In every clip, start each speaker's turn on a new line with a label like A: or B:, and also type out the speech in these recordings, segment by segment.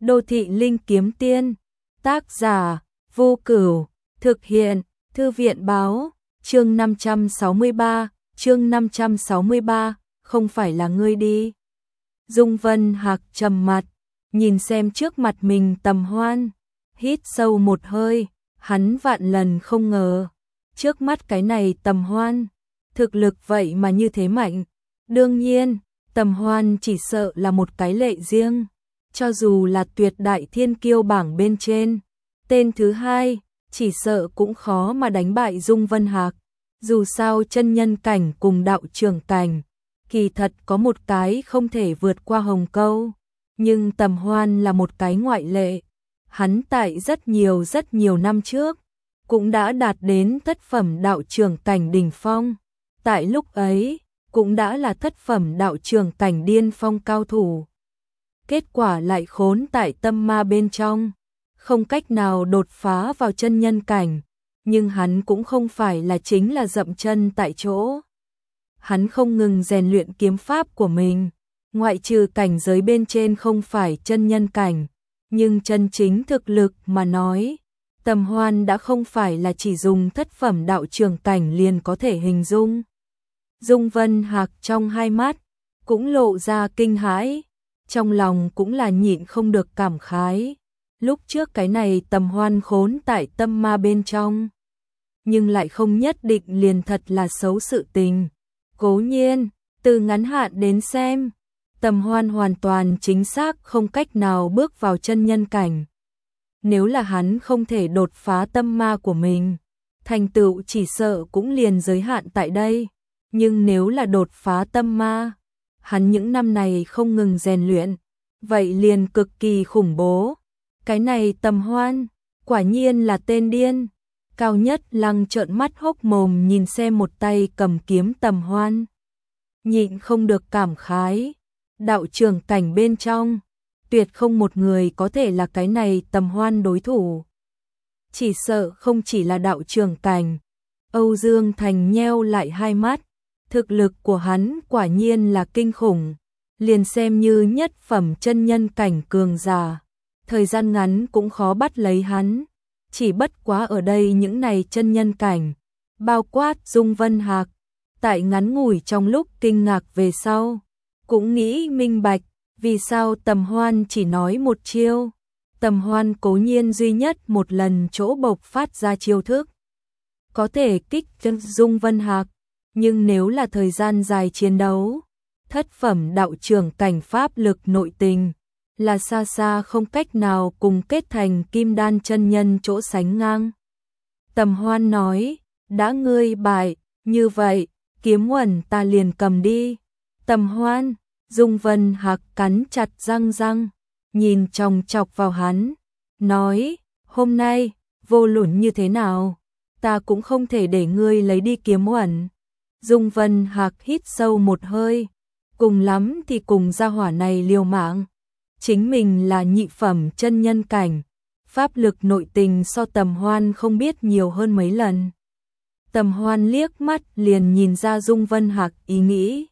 A: Đô thị linh kiếm tiên, tác giả, Vô Cửu, thực hiện, Thư viện báo, chương 563, không phải là ngươi đi. Dung Vân Hạc trầm mặt, nhìn xem trước mặt mình Tầm Hoan, hít sâu một hơi, hắn vạn lần không ngờ, trước mắt cái này Tầm Hoan, thực lực vậy mà như thế mạnh. Đương nhiên, Tầm Hoan chỉ sợ là một cái lệ riêng, cho dù là tuyệt đại thiên kiêu bảng bên trên, tên thứ hai, chỉ sợ cũng khó mà đánh bại Dung Vân Hạc. Dù sao chân nhân cảnh cùng đạo trưởng cảnh, kỳ thật có một cái không thể vượt qua hồng câu, nhưng Tầm Hoan là một cái ngoại lệ. Hắn tại rất nhiều năm trước, cũng đã đạt đến thất phẩm đạo trưởng cảnh đỉnh phong. Tại lúc ấy, cũng đã là thất phẩm đạo trưởng cảnh điên phong cao thủ. Kết quả lại khốn tại tâm ma bên trong, không cách nào đột phá vào chân nhân cảnh, nhưng hắn cũng không phải là chính là dậm chân tại chỗ. Hắn không ngừng rèn luyện kiếm pháp của mình, ngoại trừ cảnh giới bên trên không phải chân nhân cảnh, nhưng chân chính thực lực mà nói, Tầm Hoan đã không phải là chỉ dùng thất phẩm đạo trưởng cảnh liền có thể hình dung. Dung Vân Hạc trong hai mắt cũng lộ ra kinh hãi, trong lòng cũng là nhịn không được cảm khái. Lúc trước cái này Tầm Hoan khốn tại tâm ma bên trong, nhưng lại không nhất định liền thật là xấu sự tình. Cố nhiên, từ ngắn hạn đến xem, Tầm Hoan hoàn toàn chính xác không cách nào bước vào chân nhân cảnh. Nếu là hắn không thể đột phá tâm ma của mình, thành tựu chỉ sợ cũng liền giới hạn tại đây. Nhưng nếu là đột phá tâm ma, hắn những năm này không ngừng rèn luyện, vậy liền cực kỳ khủng bố. Cái này Tầm Hoan, quả nhiên là tên điên. Cao Nhất Lăng trợn mắt hốc mồm nhìn xem một tay cầm kiếm Tầm Hoan, nhịn không được cảm khái, đạo trưởng cảnh bên trong, tuyệt không một người có thể là cái này Tầm Hoan đối thủ. Chỉ sợ không chỉ là đạo trưởng cảnh. Âu Dương Thành nheo lại hai mắt, thực lực của hắn quả nhiên là kinh khủng, liền xem như nhất phẩm chân nhân cảnh cường giả, thời gian ngắn cũng khó bắt lấy hắn. Chỉ bất quá ở đây những này chân nhân cảnh, bao quát Dung Vân Hạc, tại ngắn ngủi trong lúc kinh ngạc về sau, cũng nghĩ minh bạch, vì sao Tầm Hoan chỉ nói một chiêu. Tầm Hoan cố nhiên duy nhất một lần chỗ bộc phát ra chiêu thức, có thể kích chân Dung Vân Hạc, nhưng nếu là thời gian dài chiến đấu, thất phẩm đạo trưởng cảnh pháp lực nội tình, là xa xa không cách nào cùng kết thành kim đan chân nhân chỗ sánh ngang. Tầm Hoan nói, đã ngươi bại, như vậy, kiếm uẩn ta liền cầm đi. Tầm Hoan, Dung Vân Hạc cắn chặt răng, nhìn chòng chọc vào hắn, nói, hôm nay, vô luận như thế nào, ta cũng không thể để ngươi lấy đi kiếm uẩn. Dung Vân Hạc hít sâu một hơi, cùng lắm thì cùng gia hỏa này liều mạng. Chính mình là nhị phẩm chân nhân cảnh, pháp lực nội tình so Tầm Hoan không biết nhiều hơn mấy lần. Tầm Hoan liếc mắt liền nhìn ra Dung Vân Hạc ý nghĩ.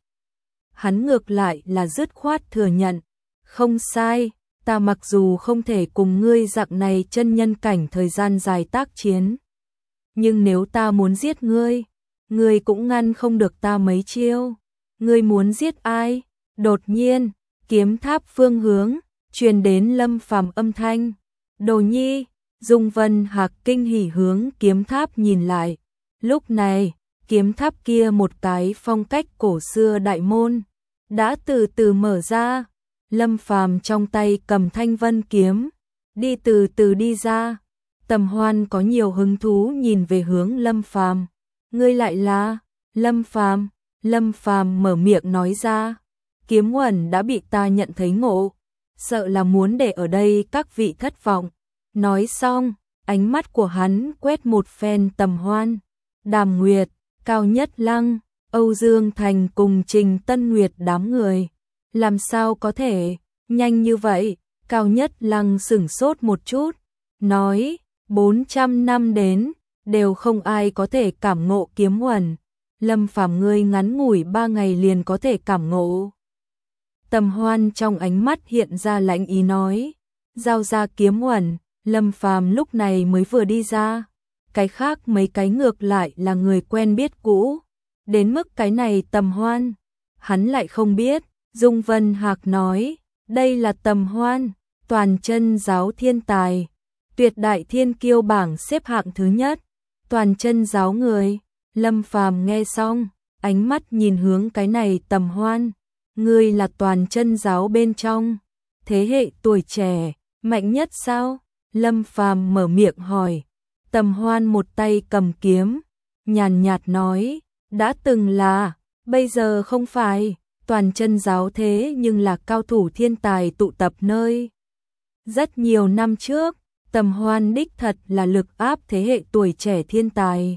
A: Hắn ngược lại là dứt khoát thừa nhận, không sai, ta mặc dù không thể cùng ngươi dạng này chân nhân cảnh thời gian dài tác chiến, nhưng nếu ta muốn giết ngươi, ngươi cũng ngăn không được ta mấy chiêu. Ngươi muốn giết ai? Đột nhiên, kiếm tháp phương hướng truyền đến Lâm Phàm âm thanh. Đồ nhi. Dung Vân Hạc kinh hỉ hướng kiếm tháp nhìn lại. Lúc này, kiếm tháp kia một cái phong cách cổ xưa đại môn đã từ từ mở ra. Lâm Phàm trong tay cầm thanh vân kiếm, đi từ từ đi ra. Tầm Hoan có nhiều hứng thú nhìn về hướng Lâm Phàm. Ngươi lại là? Lâm Phàm. Lâm Phàm mở miệng nói ra, kiếm uẩn đã bị ta nhận thấy ngộ, sợ là muốn để ở đây các vị thất vọng. Nói xong, ánh mắt của hắn quét một phen Tầm Hoan, Đàm Nguyệt, Cao Nhất Lăng, Âu Dương Thành cùng Trình Tân Nguyệt đám người. Làm sao có thể, nhanh như vậy? Cao Nhất Lăng sửng sốt một chút, nói, 400 năm đến, đều không ai có thể cảm ngộ kiếm uẩn. Lâm Phàm ngươi ngắn ngủi 3 ngày liền có thể cảm ngộ. Tầm Hoan trong ánh mắt hiện ra lãnh ý nói, giao ra kiếm uẩn, Lâm Phàm lúc này mới vừa đi ra. Cái khác mấy cái ngược lại là người quen biết cũ. Đến mức cái này Tầm Hoan, hắn lại không biết. Dung Vân Hạc nói, đây là Tầm Hoan, toàn chân giáo thiên tài, tuyệt đại thiên kiêu bảng xếp hạng thứ nhất, toàn chân giáo người. Lâm Phàm nghe xong, ánh mắt nhìn hướng cái này Tầm Hoan, ngươi là toàn chân giáo bên trong thế hệ tuổi trẻ mạnh nhất sao? Lâm Phàm mở miệng hỏi. Tầm Hoan một tay cầm kiếm, nhàn nhạt nói, đã từng là, bây giờ không phải. Toàn chân giáo thế nhưng là cao thủ thiên tài tụ tập nơi. Rất nhiều năm trước, Tầm Hoan đích thật là lực áp thế hệ tuổi trẻ thiên tài.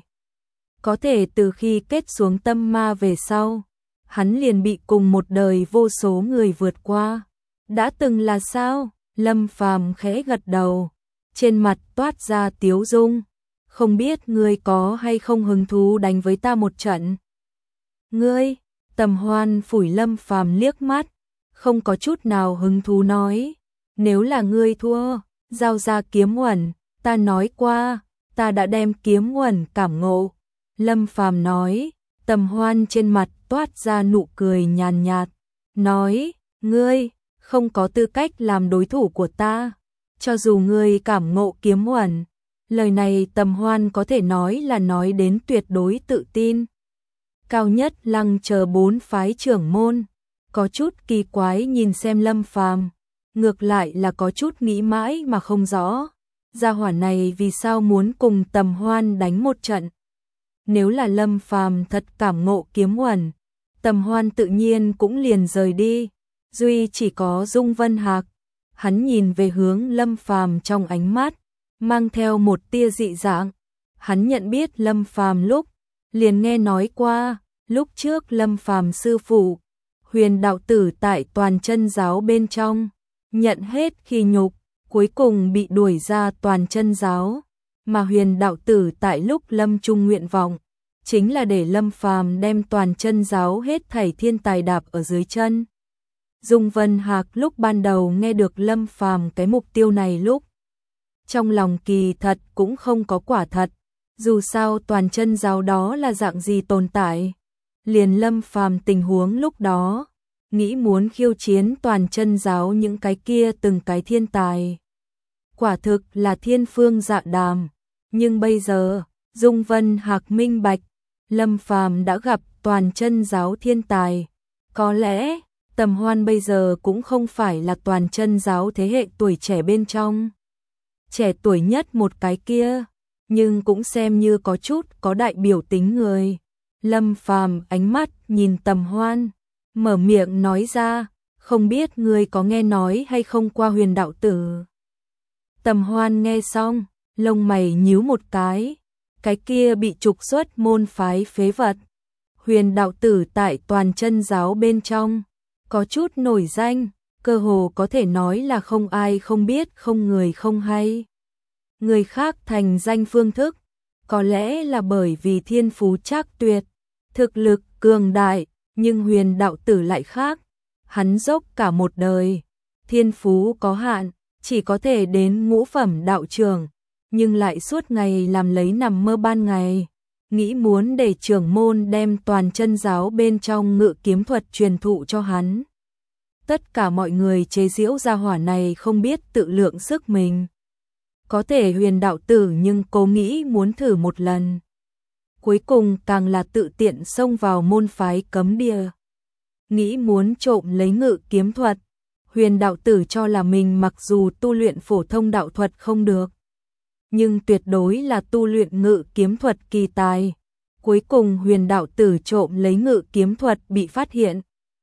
A: Có thể từ khi kết xuống tâm ma về sau, hắn liền bị cùng một đời vô số người vượt qua. Đã từng là sao? Lâm Phàm khẽ gật đầu, trên mặt toát ra tiếu dung. Không biết ngươi có hay không hứng thú đánh với ta một trận? Ngươi? Tầm Hoan phủi Lâm Phàm liếc mắt, không có chút nào hứng thú nói, nếu là ngươi thua, giao ra kiếm uẩn, ta nói qua, ta đã đem kiếm uẩn cảm ngộ. Lâm Phàm nói. Tầm Hoan trên mặt toát ra nụ cười nhàn nhạt, nói, ngươi không có tư cách làm đối thủ của ta, cho dù ngươi cảm ngộ kiếm uẩn. Lời này Tầm Hoan có thể nói là nói đến tuyệt đối tự tin. Cao Nhất Lăng chờ 4 phái trưởng môn, có chút kỳ quái nhìn xem Lâm Phàm, ngược lại là có chút nghĩ mãi mà không rõ, gia hỏa này vì sao muốn cùng Tầm Hoan đánh một trận. Nếu là Lâm Phàm thật cảm ngộ kiếm uẩn, Tầm Hoan tự nhiên cũng liền rời đi, duy chỉ có Dung Vân Hạc, hắn nhìn về hướng Lâm Phàm trong ánh mắt mang theo một tia dị dạng. Hắn nhận biết Lâm Phàm lúc liền nghe nói qua, lúc trước Lâm Phàm sư phụ Huyền đạo tử tại toàn chân giáo bên trong nhận hết khi nhục, cuối cùng bị đuổi ra toàn chân giáo, mà Huyền đạo tử tại lúc lâm chung nguyện vọng chính là để Lâm Phàm đem toàn chân giáo hết thảy thiên tài đạp ở dưới chân. Dung Vân Hạc lúc ban đầu nghe được Lâm Phàm cái mục tiêu này lúc, trong lòng kỳ thật cũng không có quả thật, dù sao toàn chân giáo đó là dạng gì tồn tại. Liền Lâm Phàm tình huống lúc đó, nghĩ muốn khiêu chiến toàn chân giáo những cái kia từng cái thiên tài. Quả thực là thiên phương dạ đàm, nhưng bây giờ, Dung Vân Hạc minh bạch, Lâm Phàm đã gặp toàn chân giáo thiên tài. Có lẽ, Tầm Hoan bây giờ cũng không phải là toàn chân giáo thế hệ tuổi trẻ bên trong trẻ tuổi nhất một cái kia, nhưng cũng xem như có chút có đại biểu tính người. Lâm Phàm ánh mắt nhìn Tầm Hoan, mở miệng nói ra, không biết ngươi có nghe nói hay không qua Huyền đạo tử. Tầm Hoan nghe xong, lông mày nhíu một cái kia bị trục xuất môn phái phế vật. Huyền đạo tử tại toàn chân giáo bên trong có chút nổi danh, cơ hồ có thể nói là không ai không biết, không người không hay. Người khác thành danh phương thức, có lẽ là bởi vì thiên phú trác tuyệt, thực lực cường đại, nhưng Huyền đạo tử lại khác. Hắn dốc cả một đời, thiên phú có hạn, chỉ có thể đến ngũ phẩm đạo trưởng, nhưng lại suốt ngày làm lấy nằm mơ ban ngày, nghĩ muốn để trưởng môn đem toàn chân giáo bên trong ngự kiếm thuật truyền thụ cho hắn. Tất cả mọi người chế giễu gia hỏa này không biết tự lượng sức mình. Có thể Huyền đạo tử nhưng cố nghĩ muốn thử một lần. Cuối cùng càng là tự tiện xông vào môn phái cấm địa, nghĩ muốn trộm lấy ngự kiếm thuật. Huyền đạo tử cho là mình mặc dù tu luyện phổ thông đạo thuật không được, nhưng tuyệt đối là tu luyện ngự kiếm thuật kỳ tài. Cuối cùng Huyền đạo tử trộm lấy ngự kiếm thuật bị phát hiện,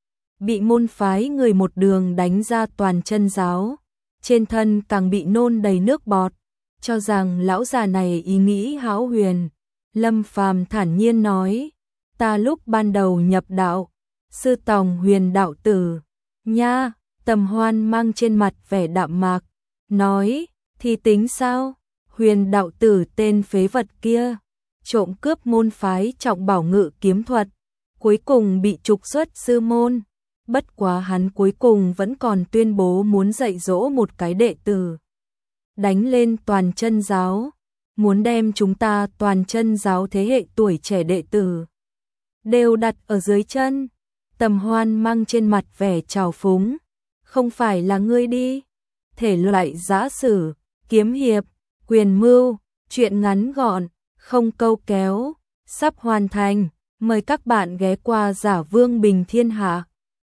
A: bị môn phái người một đường đánh ra toàn chân giáo, trên thân càng bị nôn đầy nước bọt, cho rằng lão già này ý nghĩ hão huyền. Lâm Phàm thản nhiên nói, ta lúc ban đầu nhập đạo, sư tòng Huyền đạo tử, nha. Tầm Hoan mang trên mặt vẻ đạm mạc, nói, thì tính sao? Huyền đạo tử tên phế vật kia, trộm cướp môn phái trọng bảo ngự kiếm thuật, cuối cùng bị trục xuất sư môn. bất quá hắn cuối cùng vẫn còn tuyên bố muốn dạy dỗ một cái đệ tử. Đánh lên toàn chân giáo, muốn đem chúng ta toàn chân giáo thế hệ tuổi trẻ đệ tử đều đặt ở dưới chân. Tầm Hoan mang trên mặt vẻ trào phúng, không phải là ngươi đi. Thể loại giã sử, kiếm hiệp, quyền mưu, truyện ngắn gọn, không câu kéo, sắp hoàn thành. Mời các bạn ghé qua Giả Vương Bình Thiên Hạ.